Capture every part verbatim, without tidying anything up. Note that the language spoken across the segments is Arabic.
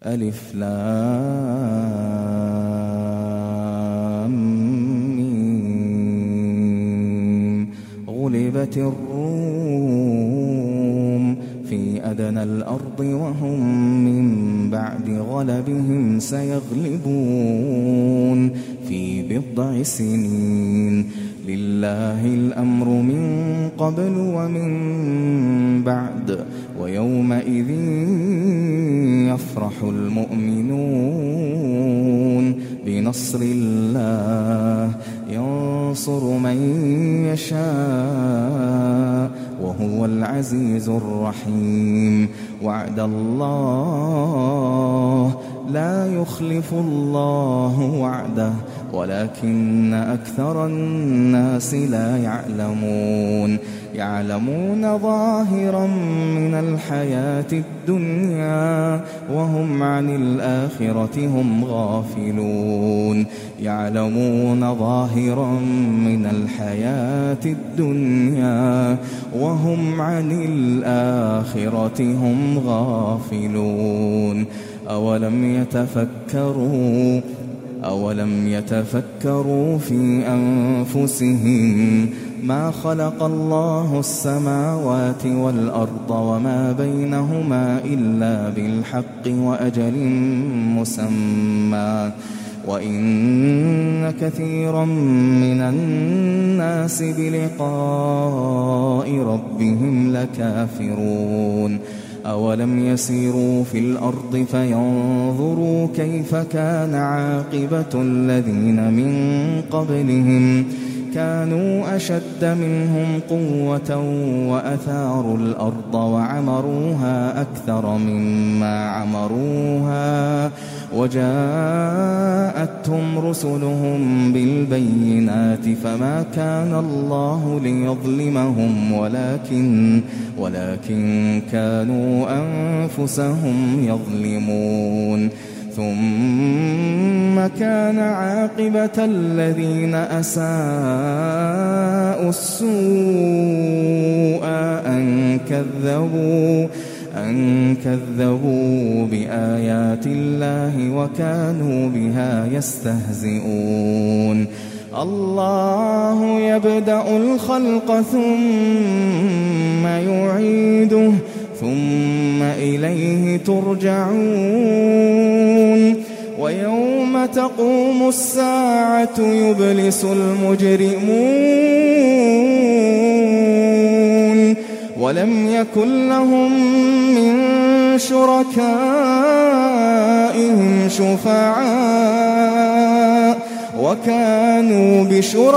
ألف لام ميم. غلبت الروم في أدنى الأرض وهم من بعد غلبهم سيغلبون في بضع سنين. لله الأمر من قبل ومن بعد ويومئذ يفرح المؤمنون بنصر الله ينصر من يشاء وهو العزيز الرحيم. وعد الله لا يخلف الله وعده ولكن أكثر الناس لا يعلمون. يعلمون ظاهرا من الحياة الدنيا وهم عن الآخرة هم غافلون. يعلمون ظاهرا من الحياة الدنيا وهم عن الآخرة هم غافلون. أولم يتفكروا أولم يتفكروا في أنفسهم ما خلق الله السماوات والأرض وما بينهما إلا بالحق وأجل مسمى وإن كثيرا من الناس بلقاء ربهم لكافرون. أولم يسيروا في الأرض فينظروا كيف كان عاقبة الذين من قبلهم كانوا أشد منهم قوة وأثاروا الأرض وعمروها أكثر مما عمروها وجاءتهم رسلهم بالبينات فما كان الله ليظلمهم ولكن ولكن كانوا أنفسهم يظلمون. ثم كان عاقبة الذين أساءوا السوء أن كذبوا أن كذبوا بآيات الله وكانوا بها يستهزئون. الله يبدأ الخلق ثم يعيده ثم إليه ترجعون. ويوم تقوم الساعة يبلس المجرمون ولم يكن لهم من شركائهم شفعاء وكانوا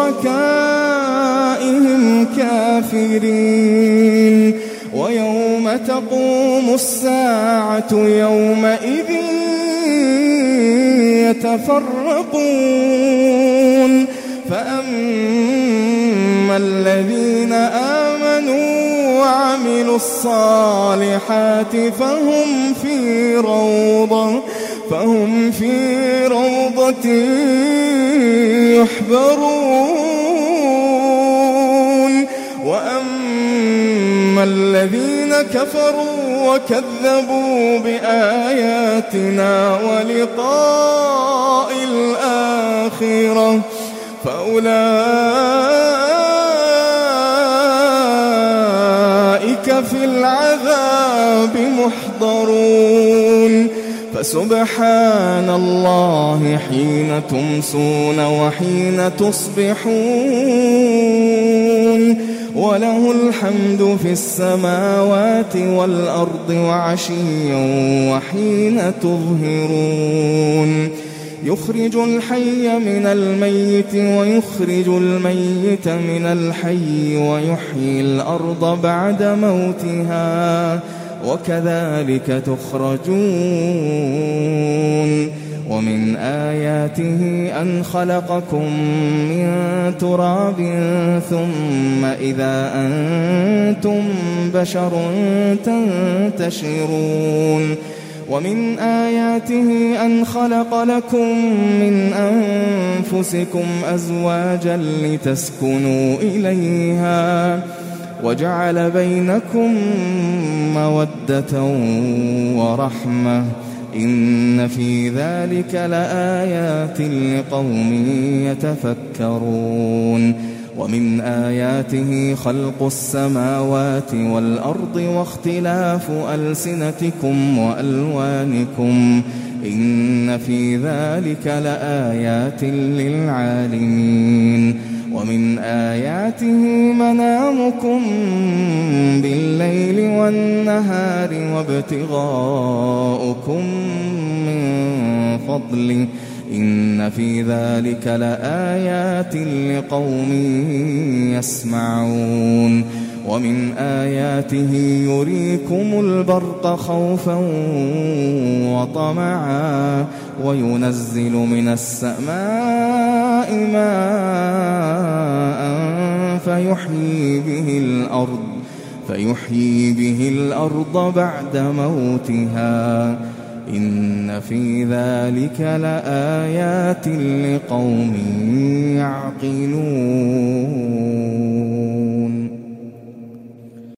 بشركائهم كافرين. ويوم تقوم الساعة يومئذ يتفرقون فأما الذين آمنوا وعملوا الصالحات فهم في روضة فهم في روضة يحبرون. وأما الذين كفروا وكذبوا بآياتنا ولقاء الآخرة فأولئك في العذاب محضرون. فسبحان الله حين تمسون وحين تصبحون وله الحمد في السماوات والأرض وعشيا وحين تظهرون. يخرج الحي من الميت ويخرج الميت من الحي ويحيي الأرض بعد موتها وكذلك تخرجون. ومن آياته أن خلقكم من تراب ثم إذا أنتم بشر تنتشرون. ومن آياته أن خلق لكم من أنفسكم أزواجا لتسكنوا إليها وجعل بينكم مودة ورحمة إن في ذلك لآيات لقوم يتفكرون ومن آياته خلق السماوات والأرض واختلاف ألسنتكم وألوانكم إن في ذلك لآيات للعالمين ومن آياته منامكم بالليل والنهار وابتغاؤكم من فضله إن في ذلك لآيات لقوم يسمعون ومن آياته يريكم البرق خوفا وطمعا وينزل من السماء ماء فيحيي به الأرض فيحيي به الأرض بعد موتها إن في ذلك لآيات لقوم يعقلون.